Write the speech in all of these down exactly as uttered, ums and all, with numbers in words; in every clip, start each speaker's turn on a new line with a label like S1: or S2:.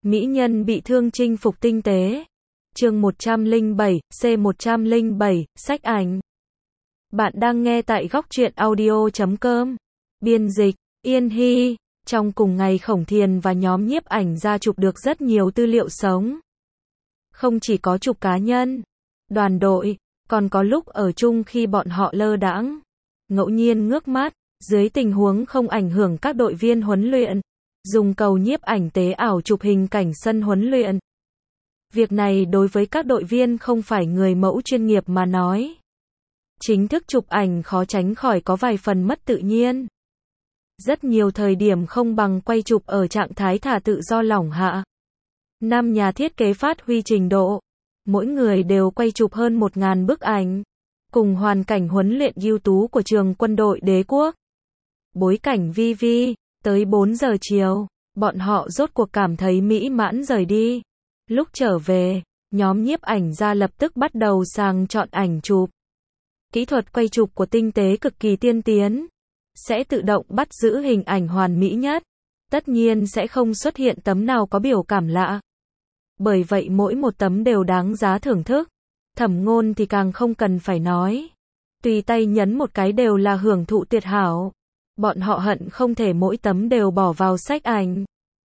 S1: Mỹ nhân bị thương chinh phục tinh tế. Chương một trăm lẻ bảy, C một trăm lẻ bảy, sách ảnh. Bạn đang nghe tại góc truyện audio chấm com. Biên dịch, Yên Hy. Trong cùng ngày Khổng Thiền và nhóm nhiếp ảnh ra chụp được rất nhiều tư liệu sống. Không chỉ có chụp cá nhân, đoàn đội, còn có lúc ở chung khi bọn họ lơ đãng, ngẫu nhiên ngước mắt, dưới tình huống không ảnh hưởng các đội viên huấn luyện, dùng cầu nhiếp ảnh tế ảo chụp hình cảnh sân huấn luyện. Việc này đối với các đội viên không phải người mẫu chuyên nghiệp mà nói, chính thức chụp ảnh khó tránh khỏi có vài phần mất tự nhiên. Rất nhiều thời điểm không bằng quay chụp ở trạng thái thả tự do lỏng hạ. Năm nhà thiết kế phát huy trình độ, mỗi người đều quay chụp hơn một nghìn bức ảnh, cùng hoàn cảnh huấn luyện ưu tú của trường quân đội đế quốc. Bối cảnh vi vi, tới bốn giờ chiều, bọn họ rốt cuộc cảm thấy mỹ mãn rời đi. Lúc trở về, nhóm nhiếp ảnh ra lập tức bắt đầu sàng chọn ảnh chụp. Kỹ thuật quay chụp của tinh tế cực kỳ tiên tiến, sẽ tự động bắt giữ hình ảnh hoàn mỹ nhất. Tất nhiên sẽ không xuất hiện tấm nào có biểu cảm lạ. Bởi vậy mỗi một tấm đều đáng giá thưởng thức. Thẩm Ngôn thì càng không cần phải nói. Tùy tay nhấn một cái đều là hưởng thụ tuyệt hảo. Bọn họ hận không thể mỗi tấm đều bỏ vào sách ảnh.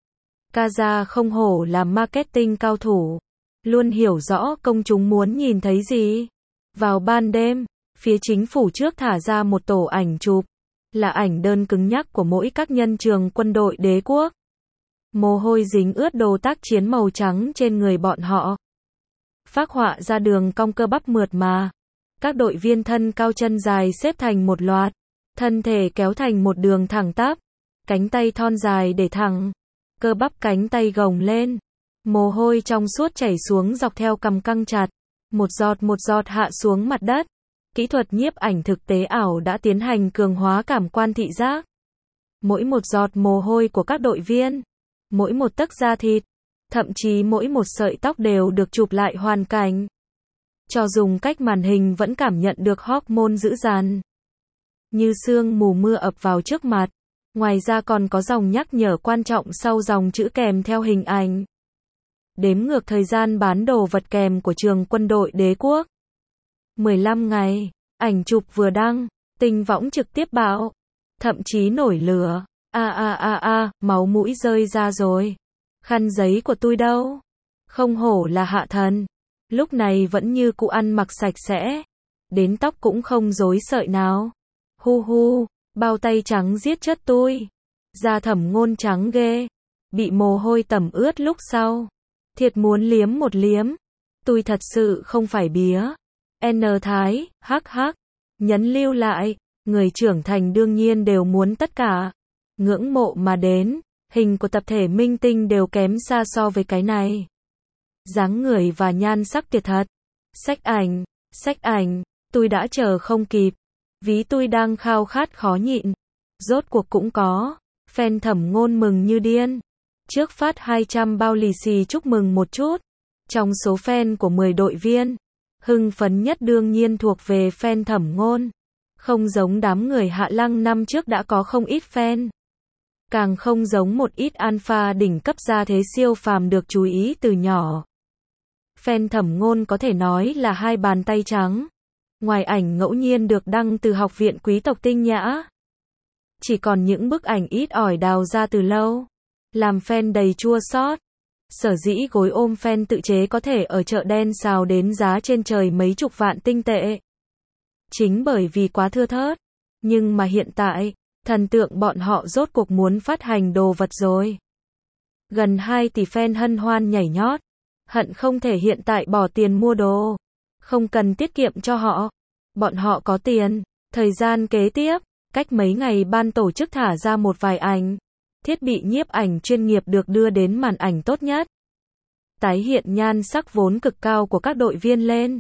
S1: Kaza không hổ là marketing cao thủ, luôn hiểu rõ công chúng muốn nhìn thấy gì. Vào ban đêm, phía chính phủ trước thả ra một tổ ảnh chụp, là ảnh đơn cứng nhắc của mỗi các nhân trường quân đội đế quốc. Mồ hôi dính ướt đồ tác chiến màu trắng trên người bọn họ. Phác họa ra đường cong cơ bắp mượt mà. Các đội viên thân cao chân dài xếp thành một loạt, thân thể kéo thành một đường thẳng tắp, cánh tay thon dài để thẳng, cơ bắp cánh tay gồng lên, mồ hôi trong suốt chảy xuống dọc theo cằm căng chặt, một giọt một giọt hạ xuống mặt đất. Kỹ thuật nhiếp ảnh thực tế ảo đã tiến hành cường hóa cảm quan thị giác. Mỗi một giọt mồ hôi của các đội viên, mỗi một tấc da thịt, thậm chí mỗi một sợi tóc đều được chụp lại hoàn cảnh. Cho dùng cách màn hình vẫn cảm nhận được hormone dữ dằn. Như sương mù mưa ập vào trước mặt. Ngoài ra còn có dòng nhắc nhở quan trọng sau dòng chữ kèm theo hình ảnh. Đếm ngược thời gian bán đồ vật kèm của trường quân đội đế quốc. mười lăm ngày, ảnh chụp vừa đăng, tinh võng trực tiếp bão. Thậm chí nổi lửa. A a a a, máu mũi rơi ra rồi. Khăn giấy của tôi đâu? Không hổ là hạ thần. Lúc này vẫn như cụ ăn mặc sạch sẽ. Đến tóc cũng không rối sợi nào. Hu hu, bao tay trắng giết chất tôi. Da Thẩm Ngôn trắng ghê. Bị mồ hôi tẩm ướt lúc sau. Thiệt muốn liếm một liếm. Tôi thật sự không phải bía. N Thái, hắc hắc. Nhấn lưu lại. Người trưởng thành đương nhiên đều muốn tất cả. Ngưỡng mộ mà đến. Hình của tập thể minh tinh đều kém xa so với cái này. Dáng người và nhan sắc tuyệt thật. Sách ảnh, sách ảnh. Tôi đã chờ không kịp. Ví tôi đang khao khát khó nhịn. Rốt cuộc cũng có. Fan Thẩm Ngôn mừng như điên. Trước phát hai trăm bao lì xì chúc mừng một chút. Trong số fan của mười đội viên, hưng phấn nhất đương nhiên thuộc về fan Thẩm Ngôn. Không giống đám người Hạ Lăng năm trước đã có không ít fan. Càng không giống một ít alpha đỉnh cấp gia thế siêu phàm được chú ý từ nhỏ. Fan Thẩm Ngôn có thể nói là hai bàn tay trắng. Ngoài ảnh ngẫu nhiên được đăng từ Học viện Quý tộc Tinh Nhã, chỉ còn những bức ảnh ít ỏi đào ra từ lâu, làm fan đầy chua xót. Sở dĩ gối ôm fan tự chế có thể ở chợ đen xào đến giá trên trời mấy chục vạn tinh tệ. Chính bởi vì quá thưa thớt. Nhưng mà hiện tại, thần tượng bọn họ rốt cuộc muốn phát hành đồ vật rồi. Gần hai tỷ fan hân hoan nhảy nhót. Hận không thể hiện tại bỏ tiền mua đồ. Không cần tiết kiệm cho họ. Bọn họ có tiền. Thời gian kế tiếp, cách mấy ngày ban tổ chức thả ra một vài ảnh. Thiết bị nhiếp ảnh chuyên nghiệp được đưa đến màn ảnh tốt nhất. Tái hiện nhan sắc vốn cực cao của các đội viên lên.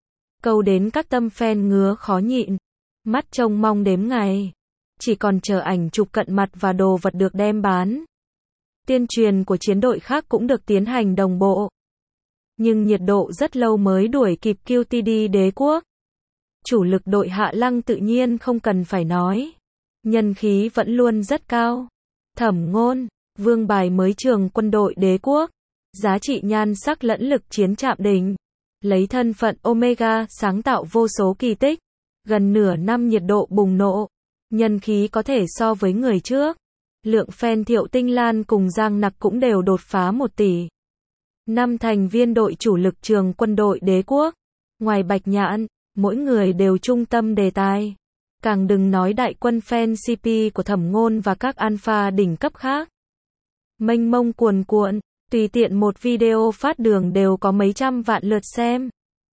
S1: Câu đến các tâm fan ngứa khó nhịn. Mắt trông mong đếm ngày. Chỉ còn chờ ảnh chụp cận mặt và đồ vật được đem bán. Tuyên truyền của chiến đội khác cũng được tiến hành đồng bộ. Nhưng nhiệt độ rất lâu mới đuổi kịp quy tê đê đế quốc. Chủ lực đội Hạ Lăng tự nhiên không cần phải nói. Nhân khí vẫn luôn rất cao. Thẩm Ngôn, vương bài mới trường quân đội đế quốc. giá trị nhan sắc lẫn lực chiến chạm đỉnh. Lấy thân phận Omega sáng tạo vô số kỳ tích. Gần nửa năm nhiệt độ bùng nổ. Nhân khí có thể so với người trước. Lượng fan Thiệu Tinh Lan cùng Giang Nặc cũng đều đột phá một tỷ. Năm thành viên đội chủ lực trường quân đội đế quốc. Ngoài Bạch Nhãn, mỗi người đều trung tâm đề tài. Càng đừng nói đại quân fan xê pê của Thẩm Ngôn và các alpha đỉnh cấp khác. Mênh mông cuồn cuộn, tùy tiện một video phát đường đều có mấy trăm vạn lượt xem.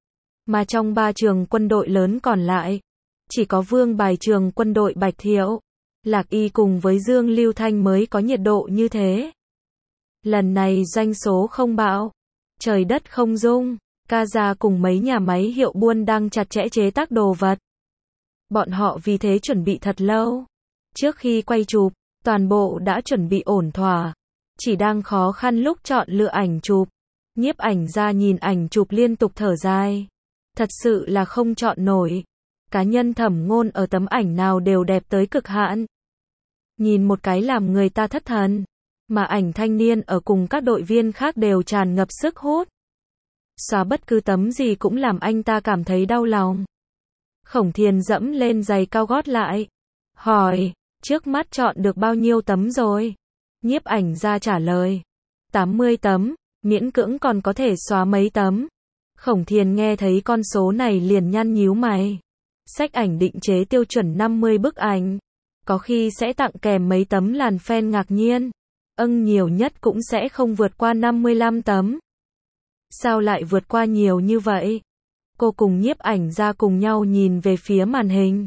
S1: Mà trong ba trường quân đội lớn còn lại, chỉ có vương bài trường quân đội Bạch Thiệu, Lạc Y cùng với Dương Lưu Thanh mới có nhiệt độ như thế. Lần này doanh số không bão, trời đất không dung, ca gia cùng mấy nhà máy hiệu buôn đang chặt chẽ chế tác đồ vật. Bọn họ vì thế chuẩn bị thật lâu. Trước khi quay chụp, toàn bộ đã chuẩn bị ổn thỏa. Chỉ đang khó khăn lúc chọn lựa ảnh chụp. Nhiếp ảnh ra nhìn ảnh chụp liên tục thở dài. Thật sự là không chọn nổi. Cá nhân Thẩm Ngôn ở tấm ảnh nào đều đẹp tới cực hạn. Nhìn một cái làm người ta thất thần. Mà ảnh thanh niên ở cùng các đội viên khác đều tràn ngập sức hút. Xóa bất cứ tấm gì cũng làm anh ta cảm thấy đau lòng. Khổng Thiền dẫm lên giày cao gót lại. Hỏi, trước mắt chọn được bao nhiêu tấm rồi? Nhiếp ảnh ra trả lời. tám mươi tấm, miễn cưỡng còn có thể xóa mấy tấm. Khổng Thiền nghe thấy con số này liền nhăn nhíu mày. Sách ảnh định chế tiêu chuẩn năm mươi bức ảnh. Có khi sẽ tặng kèm mấy tấm làn fan ngạc nhiên. Âng nhiều nhất cũng sẽ không vượt qua năm mươi lăm tấm. Sao lại vượt qua nhiều như vậy? Cô cùng nhiếp ảnh ra cùng nhau nhìn về phía màn hình.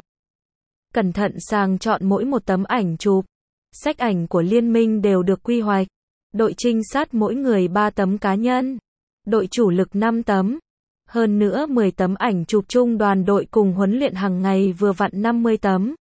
S1: Cẩn thận sàng chọn mỗi một tấm ảnh chụp. Sách ảnh của liên minh đều được quy hoạch. Đội trinh sát mỗi người ba tấm cá nhân. Đội chủ lực năm tấm. Hơn nữa mười tấm ảnh chụp chung đoàn đội cùng huấn luyện hàng ngày vừa vặn năm mươi tấm.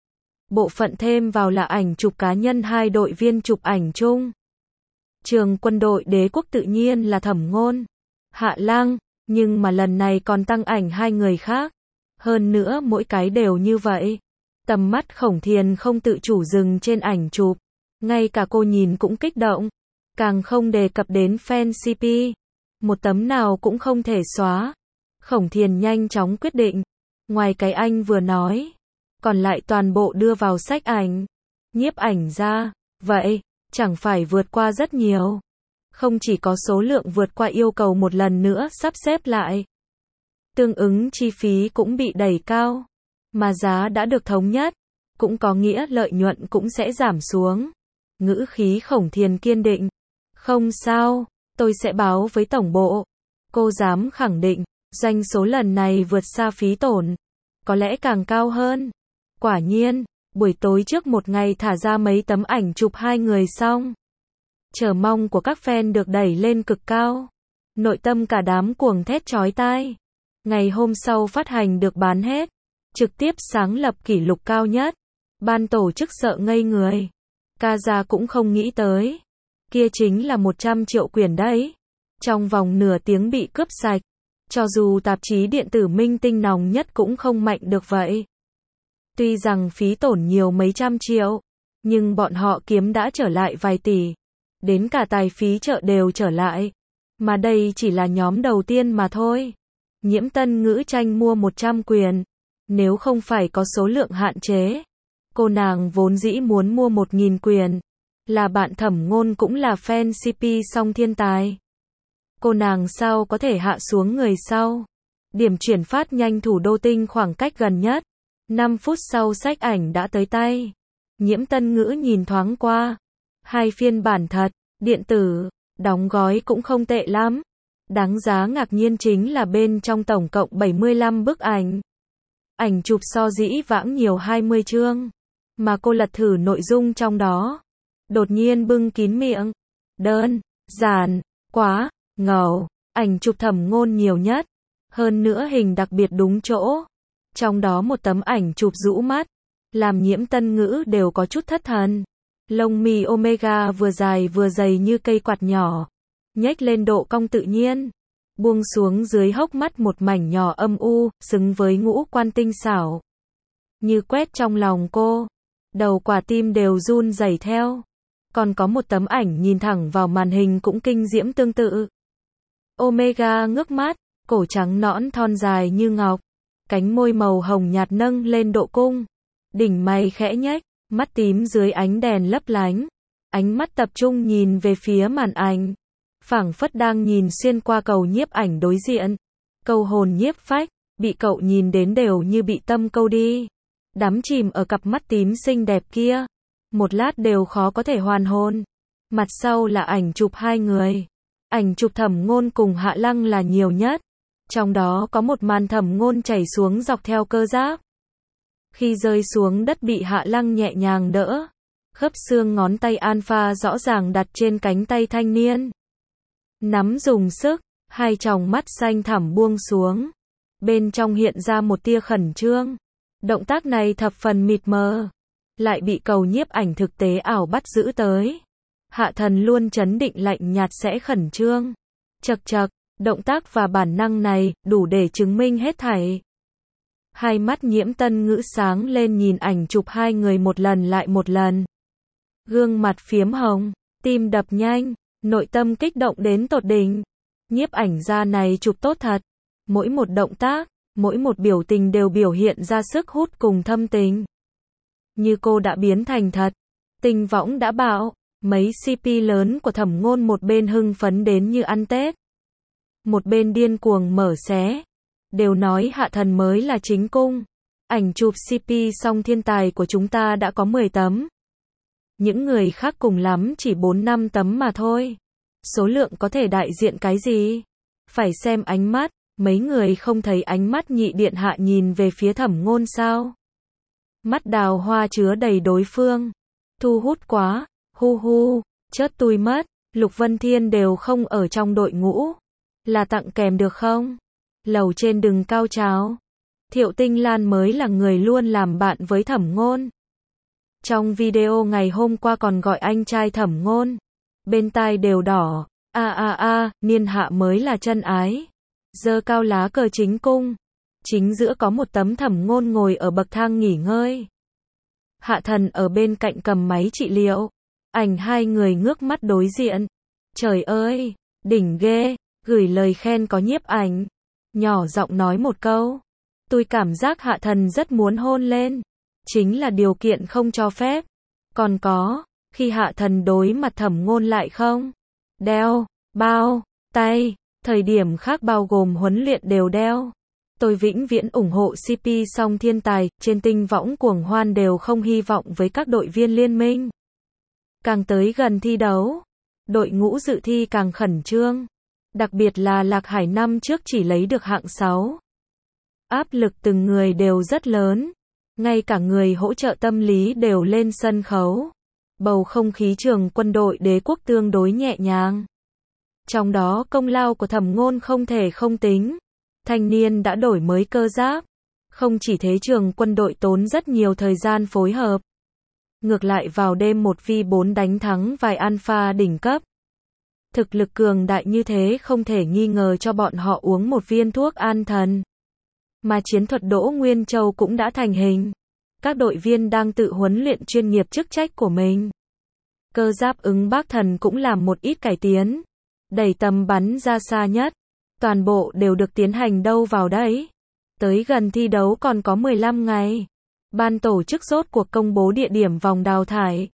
S1: Bộ phận thêm vào là ảnh chụp cá nhân hai đội viên chụp ảnh chung. Trường quân đội đế quốc tự nhiên là Thẩm Ngôn, Hạ Lăng, nhưng mà lần này còn tăng ảnh hai người khác. Hơn nữa mỗi cái đều như vậy. Tầm mắt Khổng Thiền không tự chủ dừng trên ảnh chụp. Ngay cả cô nhìn cũng kích động. Càng không đề cập đến fan xê pê. Một tấm nào cũng không thể xóa. Khổng Thiền nhanh chóng quyết định. Ngoài cái anh vừa nói, còn lại toàn bộ đưa vào sách ảnh. Nhiếp ảnh ra, vậy, chẳng phải vượt qua rất nhiều. Không chỉ có số lượng vượt qua yêu cầu một lần nữa sắp xếp lại. Tương ứng chi phí cũng bị đẩy cao. Mà giá đã được thống nhất, cũng có nghĩa lợi nhuận cũng sẽ giảm xuống. Ngữ khí Khổng Thiền kiên định. Không sao, tôi sẽ báo với tổng bộ. Cô dám khẳng định, doanh số lần này vượt xa phí tổn. Có lẽ càng cao hơn. Quả nhiên, buổi tối trước một ngày thả ra mấy tấm ảnh chụp hai người xong. Chờ mong của các fan được đẩy lên cực cao. Nội tâm cả đám cuồng thét chói tai. Ngày hôm sau phát hành được bán hết. Trực tiếp sáng lập kỷ lục cao nhất. Ban tổ chức sợ ngây người. Ca gia cũng không nghĩ tới. Kia chính là một trăm triệu quyển đấy. Trong vòng nửa tiếng bị cướp sạch. Cho dù tạp chí điện tử minh tinh nòng nhất cũng không mạnh được vậy. Tuy rằng phí tổn nhiều mấy trăm triệu, nhưng bọn họ kiếm đã trở lại vài tỷ. Đến cả tài phí chợ đều trở lại. Mà đây chỉ là nhóm đầu tiên mà thôi. Nhiễm Tân Ngữ tranh mua một trăm quyển. Nếu không phải có số lượng hạn chế, cô nàng vốn dĩ muốn mua một nghìn quyển. Là bạn Thẩm Ngôn cũng là fan xê pê song thiên tài. Cô nàng sao có thể hạ xuống người sau. Điểm chuyển phát nhanh thủ đô tinh khoảng cách gần nhất. năm phút sau sách ảnh đã tới tay. Nhiễm Tân Ngữ nhìn thoáng qua. Hai phiên bản thật, điện tử, đóng gói cũng không tệ lắm. Đáng giá ngạc nhiên chính là bên trong tổng cộng bảy mươi lăm bức ảnh. Ảnh chụp so dĩ vãng nhiều hai mươi chương. Mà cô lật thử nội dung trong đó. Đột nhiên bưng kín miệng. Đơn, giản, quá, ngầu. Ảnh chụp Thẩm Ngôn nhiều nhất. Hơn nữa hình đặc biệt đúng chỗ. Trong đó một tấm ảnh chụp rũ mắt. Làm Nhiễm Tân Ngữ đều có chút thất thần. Lông mi Omega vừa dài vừa dày như cây quạt nhỏ. Nhếch lên độ cong tự nhiên. Buông xuống dưới hốc mắt một mảnh nhỏ âm u, xứng với ngũ quan tinh xảo. Như quét trong lòng cô. Đầu quả tim đều run rẩy theo. Còn có một tấm ảnh nhìn thẳng vào màn hình cũng kinh diễm tương tự. Omega ngước mắt, cổ trắng nõn thon dài như ngọc, cánh môi màu hồng nhạt nâng lên độ cung, đỉnh mày khẽ nhếch, mắt tím dưới ánh đèn lấp lánh, ánh mắt tập trung nhìn về phía màn ảnh, phảng phất đang nhìn xuyên qua cầu nhiếp ảnh đối diện. Câu hồn nhiếp phách, bị cậu nhìn đến đều như bị tâm câu đi, đắm chìm ở cặp mắt tím xinh đẹp kia, một lát đều khó có thể hoàn hồn. Mặt sau là ảnh chụp hai người, ảnh chụp Thẩm Ngôn cùng Hạ Lăng là nhiều nhất, trong đó có một màn Thẩm Ngôn chảy xuống dọc theo cơ giáp. Khi rơi xuống đất bị Hạ Lăng nhẹ nhàng đỡ, khớp xương ngón tay alpha rõ ràng đặt trên cánh tay thanh niên. Nắm dùng sức, hai tròng mắt xanh thẳm buông xuống. Bên trong hiện ra một tia khẩn trương. Động tác này thập phần mịt mờ, lại bị cầu nhiếp ảnh thực tế ảo bắt giữ tới. Hạ Thần luôn trấn định lạnh nhạt sẽ khẩn trương. Chậc chậc, động tác và bản năng này đủ để chứng minh hết thảy. Hai mắt Nhiễm Tân Ngữ sáng lên nhìn ảnh chụp hai người một lần lại một lần. Gương mặt phiếm hồng, tim đập nhanh, nội tâm kích động đến tột đỉnh. Nhiếp ảnh gia này chụp tốt thật. Mỗi một động tác, mỗi một biểu tình đều biểu hiện ra sức hút cùng thâm tình. Như cô đã biến thành thật. Tinh võng đã bạo. Mấy xê pê lớn của Thẩm Ngôn một bên hưng phấn đến như ăn Tết, một bên điên cuồng mở xé. Đều nói Hạ Thần mới là chính cung. Ảnh chụp xê pê song thiên tài của chúng ta đã có mười tấm. Những người khác cùng lắm chỉ bốn năm tấm mà thôi. Số lượng có thể đại diện cái gì? Phải xem ánh mắt. Mấy người không thấy ánh mắt nhị điện hạ nhìn về phía Thẩm Ngôn sao? Mắt đào hoa chứa đầy đối phương. Thu hút quá. Hu hu, chớt tui mất. Lục Vân Thiên đều không ở trong đội ngũ. Là tặng kèm được không? Lầu trên đừng cao trào. Thiệu Tinh Lan mới là người luôn làm bạn với Thẩm Ngôn. Trong video ngày hôm qua còn gọi anh trai Thẩm Ngôn. Bên tai đều đỏ. A a a, niên hạ mới là chân ái. Giơ cao lá cờ chính cung. Chính giữa có một tấm Thẩm Ngôn ngồi ở bậc thang nghỉ ngơi. Hạ Thần ở bên cạnh cầm máy trị liệu. Ảnh hai người ngước mắt đối diện. Trời ơi, đỉnh ghê, gửi lời khen có nhiếp ảnh. Nhỏ giọng nói một câu. Tôi cảm giác Hạ Thần rất muốn hôn lên. Chính là điều kiện không cho phép. Còn có, khi Hạ Thần đối mặt Thẩm Ngôn lại không đeo, bao, tay, thời điểm khác bao gồm huấn luyện đều đeo. Tôi vĩnh viễn ủng hộ xê pê song thiên tài, trên tinh võng cuồng hoan đều không hy vọng với các đội viên liên minh. Càng tới gần thi đấu, đội ngũ dự thi càng khẩn trương. Đặc biệt là Lạc Hải năm trước chỉ lấy được hạng sáu. Áp lực từng người đều rất lớn. Ngay cả người hỗ trợ tâm lý đều lên sân khấu. Bầu không khí trường quân đội đế quốc tương đối nhẹ nhàng. Trong đó công lao của Thẩm Ngôn không thể không tính. Thanh niên đã đổi mới cơ giáp. Không chỉ thế trường quân đội tốn rất nhiều thời gian phối hợp. Ngược lại vào đêm một vi bốn đánh thắng vài alpha đỉnh cấp. Thực lực cường đại như thế không thể nghi ngờ cho bọn họ uống một viên thuốc an thần. Mà chiến thuật Đỗ Nguyên Châu cũng đã thành hình. Các đội viên đang tự huấn luyện chuyên nghiệp chức trách của mình. Cơ giáp ứng Bác Thần cũng làm một ít cải tiến. Đẩy tầm bắn ra xa nhất. Toàn bộ đều được tiến hành đâu vào đấy. Tới gần thi đấu còn có mười lăm ngày. Ban tổ chức rốt cuộc công bố địa điểm vòng đào thải.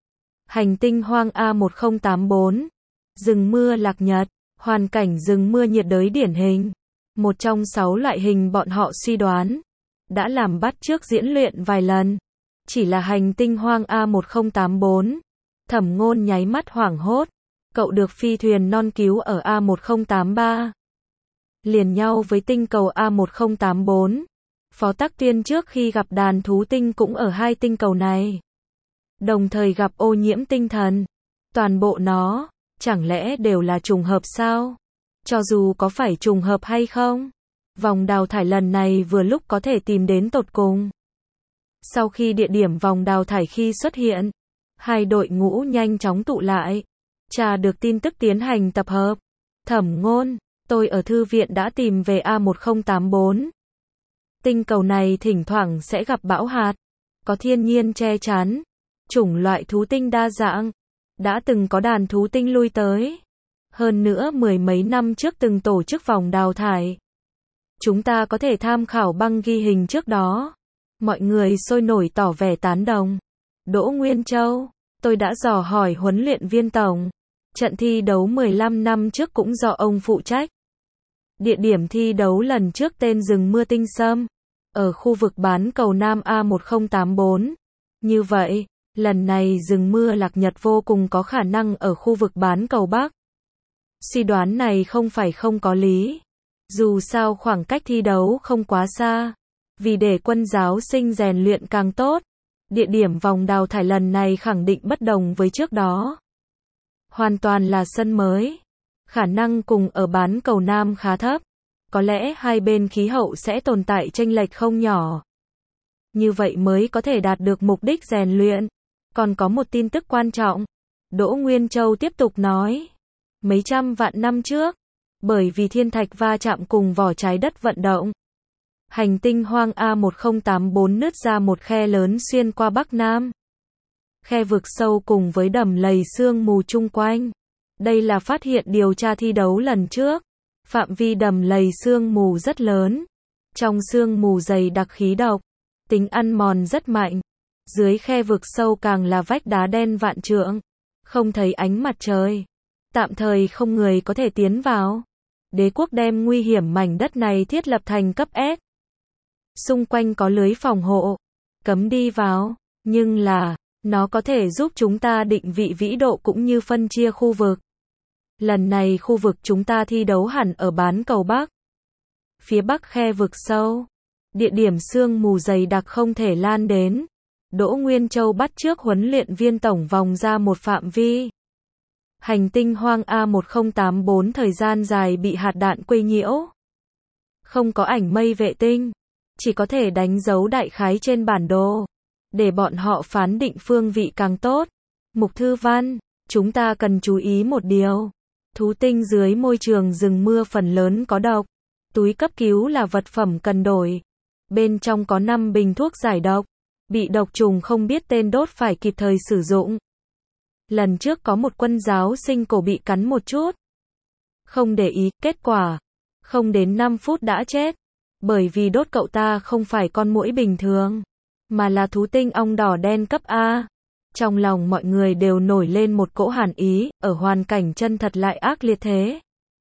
S1: Hành tinh hoang A một không tám bốn. Rừng mưa Lạc Nhật. Hoàn cảnh rừng mưa nhiệt đới điển hình. Một trong sáu loại hình bọn họ suy đoán. Đã làm bắt chước diễn luyện vài lần. Chỉ là hành tinh hoang A một không tám bốn. Thẩm Ngôn nháy mắt hoảng hốt. Cậu được phi thuyền non cứu ở A một không tám ba. Liền nhau với tinh cầu A một không tám bốn. Phó Tắc Tuyên trước khi gặp đàn thú tinh cũng ở hai tinh cầu này. Đồng thời gặp ô nhiễm tinh thần. Toàn bộ nó, chẳng lẽ đều là trùng hợp sao? Cho dù có phải trùng hợp hay không, vòng đào thải lần này vừa lúc có thể tìm đến tột cùng. Sau khi địa điểm vòng đào thải khi xuất hiện, hai đội ngũ nhanh chóng tụ lại. Tra được tin tức tiến hành tập hợp. Thẩm Ngôn, tôi ở thư viện đã tìm về A một không tám bốn. Tinh cầu này thỉnh thoảng sẽ gặp bão hạt, có thiên nhiên che chắn, chủng loại thú tinh đa dạng, đã từng có đàn thú tinh lui tới. Hơn nữa mười mấy năm trước từng tổ chức vòng đào thải. Chúng ta có thể tham khảo băng ghi hình trước đó. Mọi người sôi nổi tỏ vẻ tán đồng. Đỗ Nguyên Châu, tôi đã dò hỏi huấn luyện viên tổng. Trận thi đấu mười lăm năm trước cũng do ông phụ trách. Địa điểm thi đấu lần trước tên rừng mưa Tinh Sâm, ở khu vực bán cầu Nam A một không tám bốn. Như vậy, lần này rừng mưa Lạc Nhật vô cùng có khả năng ở khu vực bán cầu Bắc. Suy đoán này không phải không có lý. Dù sao khoảng cách thi đấu không quá xa. Vì để quân giáo sinh rèn luyện càng tốt, địa điểm vòng đào thải lần này khẳng định bất đồng với trước đó. Hoàn toàn là sân mới. Khả năng cùng ở bán cầu Nam khá thấp. Có lẽ hai bên khí hậu sẽ tồn tại chênh lệch không nhỏ. Như vậy mới có thể đạt được mục đích rèn luyện. Còn có một tin tức quan trọng. Đỗ Nguyên Châu tiếp tục nói. Mấy trăm vạn năm trước, bởi vì thiên thạch va chạm cùng vỏ trái đất vận động, hành tinh hoang A một không tám bốn nứt ra một khe lớn xuyên qua Bắc Nam. Khe vực sâu cùng với đầm lầy sương mù chung quanh. Đây là phát hiện điều tra thi đấu lần trước. Phạm vi đầm lầy sương mù rất lớn. Trong sương mù dày đặc khí độc. Tính ăn mòn rất mạnh. Dưới khe vực sâu càng là vách đá đen vạn trượng. Không thấy ánh mặt trời. Tạm thời không người có thể tiến vào. Đế quốc đem nguy hiểm mảnh đất này thiết lập thành cấp S. Xung quanh có lưới phòng hộ. Cấm đi vào. Nhưng là, nó có thể giúp chúng ta định vị vĩ độ cũng như phân chia khu vực. Lần này khu vực chúng ta thi đấu hẳn ở bán cầu Bắc. Phía Bắc khe vực sâu. Địa điểm sương mù dày đặc không thể lan đến. Đỗ Nguyên Châu bắt chước huấn luyện viên tổng vòng ra một phạm vi. Hành tinh hoang A một không tám bốn thời gian dài bị hạt đạn quấy nhiễu. Không có ảnh mây vệ tinh. Chỉ có thể đánh dấu đại khái trên bản đồ. Để bọn họ phán định phương vị càng tốt. Mục Thư Văn, chúng ta cần chú ý một điều. Thú tinh dưới môi trường rừng mưa phần lớn có độc. Túi cấp cứu là vật phẩm cần đổi. Bên trong có năm bình thuốc giải độc. Bị độc trùng không biết tên đốt phải kịp thời sử dụng. Lần trước có một quân giáo sinh cổ bị cắn một chút. Không để ý, kết quả. Không đến năm phút đã chết. Bởi vì đốt cậu ta không phải con muỗi bình thường. Mà là thú tinh ong đỏ đen cấp A. Trong lòng mọi người đều nổi lên một cỗ hàn ý, ở hoàn cảnh chân thật lại ác liệt thế.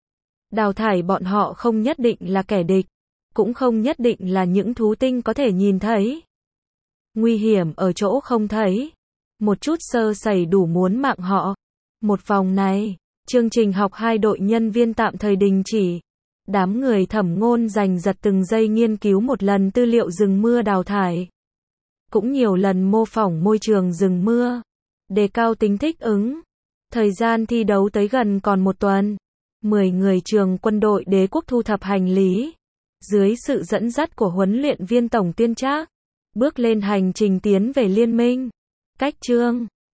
S1: Đào thải bọn họ không nhất định là kẻ địch. Cũng không nhất định là những thú tinh có thể nhìn thấy. Nguy hiểm ở chỗ không thấy. Một chút sơ sẩy đủ muốn mạng họ. Một vòng này, chương trình học hai đội nhân viên tạm thời đình chỉ. Đám người Thẩm Ngôn dành giật từng giây nghiên cứu một lần tư liệu rừng mưa đào thải. Cũng nhiều lần mô phỏng môi trường rừng mưa. Đề cao tính thích ứng. Thời gian thi đấu tới gần còn một tuần. Mười người trường quân đội đế quốc thu thập hành lý. Dưới sự dẫn dắt của huấn luyện viên tổng Tuyên Trác. Bước lên hành trình tiến về liên minh. Cách chương